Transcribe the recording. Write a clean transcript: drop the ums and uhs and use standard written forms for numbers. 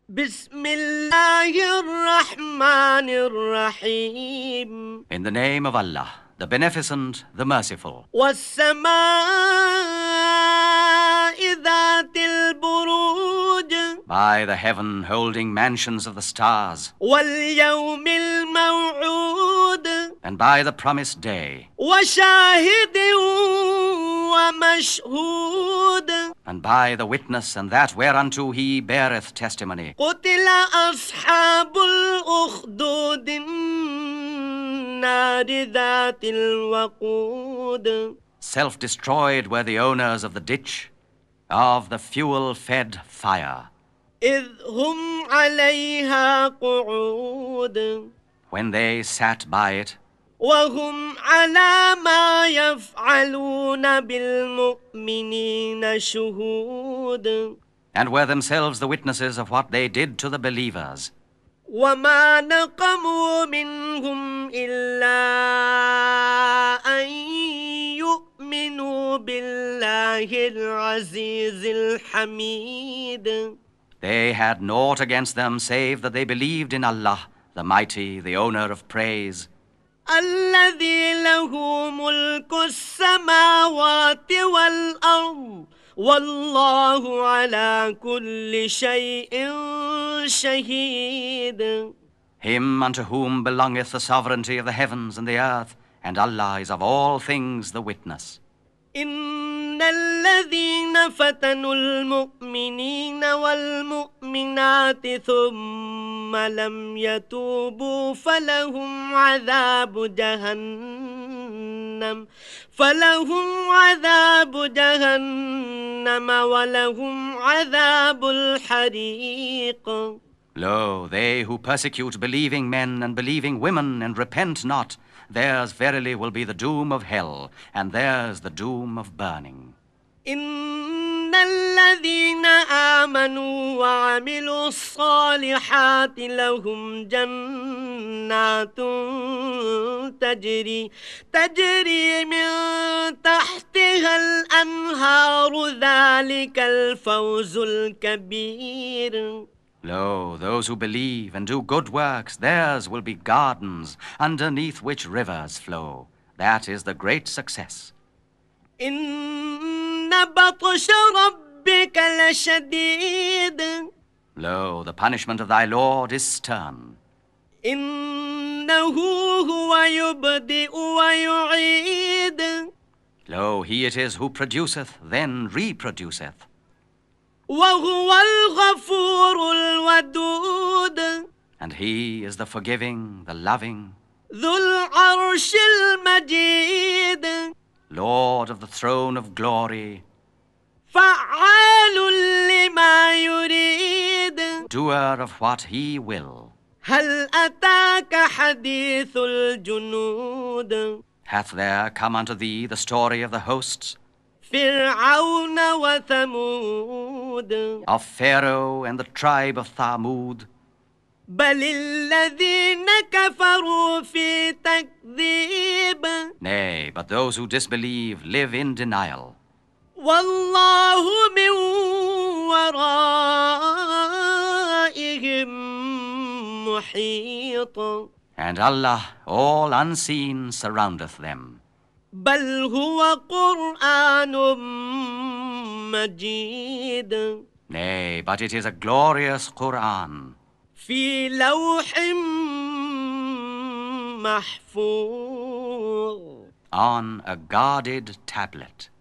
بسم الله الرحمن الرحيم. In the name of Allah, the Beneficent, the Merciful. والسماء ذات البروج. By the heaven holding mansions of the stars. واليوم الموعود. And by the promised day. وشاهد ومشهود. And by the witness and that whereunto he beareth testimony. قتل أصحاب الأخدود النار ذات الوقود. Self-destroyed were the owners of the ditch, of the fuel-fed fire. إذ هم عليها قعود. When they sat by it. وهم على ما يفعلون بالمؤمنين شهود. And were themselves the witnesses of what they did to the believers. وما نقموا منهم إلا أن يؤمنوا بالله العزيز الحميد. They had naught against them save that they believed in Allah, the Mighty, the Owner of praise. الذي له ملك السماوات والأرض والله على كل شيء شهيد. Him unto whom belongeth the sovereignty of the heavens and the earth, and Allah is of all things the witness. إن الذين فتنوا المؤمنين والمؤمنات ثم لم يتوبوا فلهم عذاب جهنم ولهم عذاب الحريق. Lo, they who persecute believing men and believing women and repent not, theirs verily will be the doom of hell, and theirs the doom of burning. إن الذين آمنوا وعملوا الصالحات لهم جنات تجري من تحتها الأنهار ذلك الفوز الكبير. Lo, those who believe and do good works, theirs will be gardens, underneath which rivers flow. That is the great success. إن بطش ربك لشديد. Lo, the punishment of thy Lord is stern. إنه هو يبدئ ويعيد. Lo, he it is who produceth, then reproduceth. وهو الغفور الودود. And he is the forgiving, the loving. ذو العرش المجيد. Lord of the throne of glory. فعال لما يريد. Doer of what he will. هل أتاك حديث الجنود. Hath there come unto thee the story of the hosts? فرعون وثمود. Of Pharaoh and the tribe of Thamud. بل الذين كفروا في تكذيب. Nay, but those who disbelieve live in denial. والله من ورائهم محيط. And Allah, all unseen, surroundeth them. بل هو قرآن مجيد. Nay, but it is a glorious Qur'an. في لوح محفوظ. On a guarded tablet.